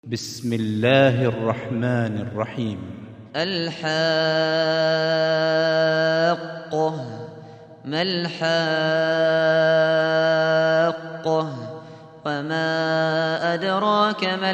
بسم الله الرحمن الرحيم. الحاقة. ما الحاقة؟ وما أدراك ما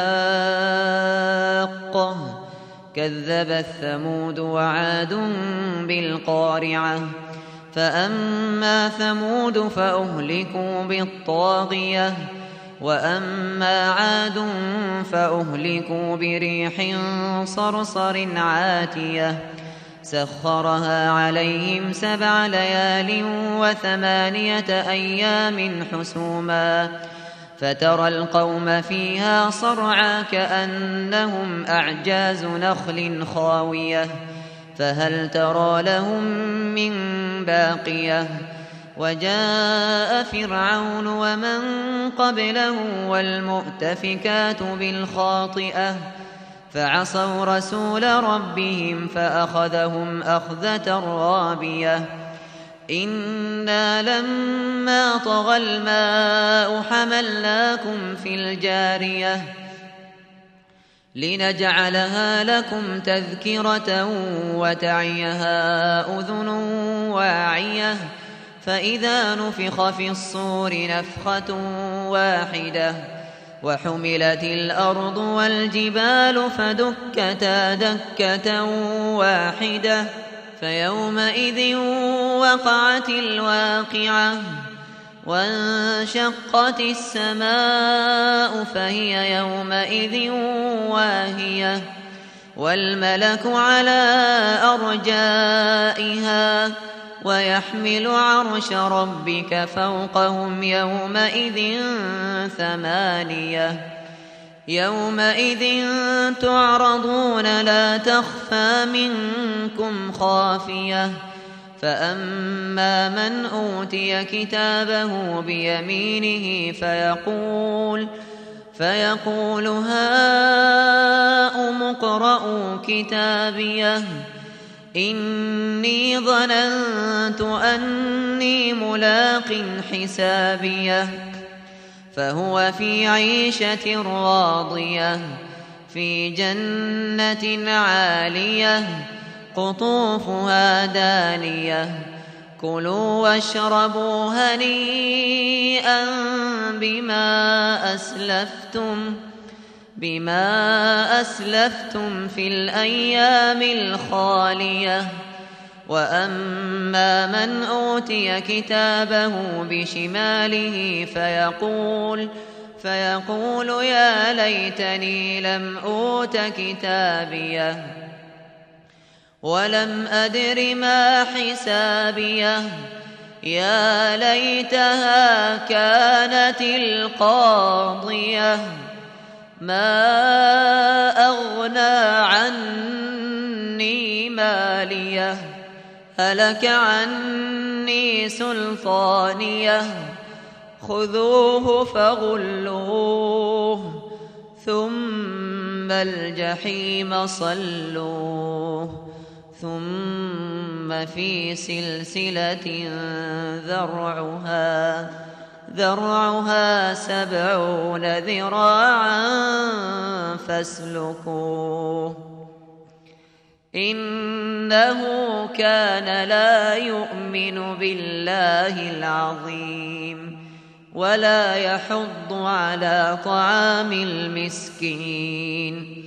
الحاقة؟ كذبت ثمود وعاد بالقارعة. فأما ثمود فأهلكوا بالطاغية، وأما عاد فأهلكوا بريح صرصر عاتية سخرها عليهم 7 ليال و8 أيام حسوما، فترى القوم فيها صرعى كأنهم أعجاز نخل خاوية، فهل ترى لهم من باقية؟ وجاء فرعون ومن قبله والمؤتفكات بالخاطئة، فعصوا رسول ربهم فأخذهم أخذة رابية. إنا لما طغى الماء حملناكم في الجارية لنجعلها لكم تذكرة وتعيها أذن واعية، فإذا نفخ في الصور نفخة واحدة وحملت الأرض والجبال فدكتا دكة واحدة، فيومئذ وقعت الواقعة، وانشقت السماء فهي يومئذ واهية، والملك على أرجائها، ويحمل عرش ربك فوقهم يومئذ 8. يومئذ تعرضون لا تخفى منكم خافية، فأما من أوتي كتابه بيمينه فيقول هاؤم اقرءوا كتابيه إني ظننت أني ملاق حسابيه، فهو في عيشة راضية في جنة عالية قطوفها دانية. كلوا واشربوا هنيئا بما أسلفتم في الأيام الخالية. وأما من أوتي كتابه بشماله فيقول يا ليتني لم أوت كتابيه ولم أدر ما حسابيه، يا ليتها كانت القاضية، ما أغنى عني ماليه، هلك عني سلطانيه، خذوه فغلوه ثم الجحيم صلوه، ثم في سلسلة ذرعها 70 ذراعا فاسلكوه. إنه كان لا يؤمن بالله العظيم ولا يحض على طعام المسكين،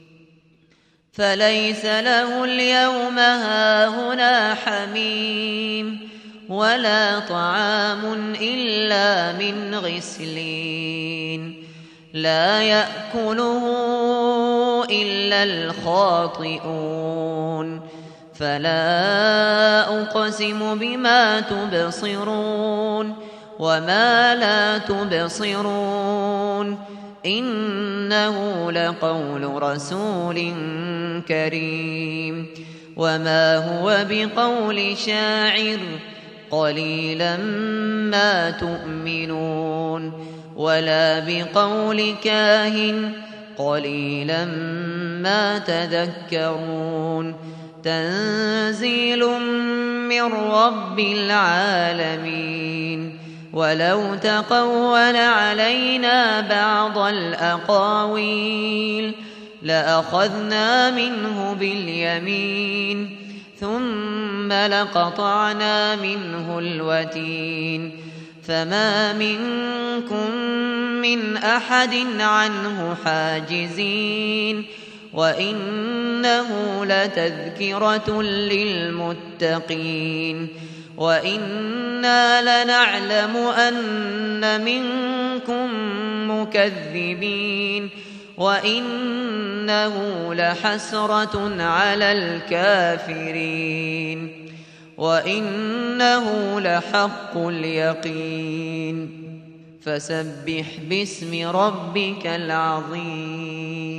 فليس له اليوم هاهنا حميم ولا طعام إلا من غسلين لا يأكله إلا الخاطئون. فلا أقسم بما تبصرون وما لا تبصرون، إنه لقول رسول كريم، وما هو بقول شاعر قليلا ما تؤمنون، ولا بقول كاهن قليلا ما تذكرون. تنزيل من رب العالمين، ولو تقول علينا بعض الأقاويل لأخذنا منه باليمين ثم لقطعنا منه الوتين فما منكم من أحد عنه حاجزين وإنه لتذكرة للمتقين وإنا لنعلم أن منكم مكذبين وإنه لحسرة على الكافرين وإنه لحق اليقين فسبح باسم ربك العظيم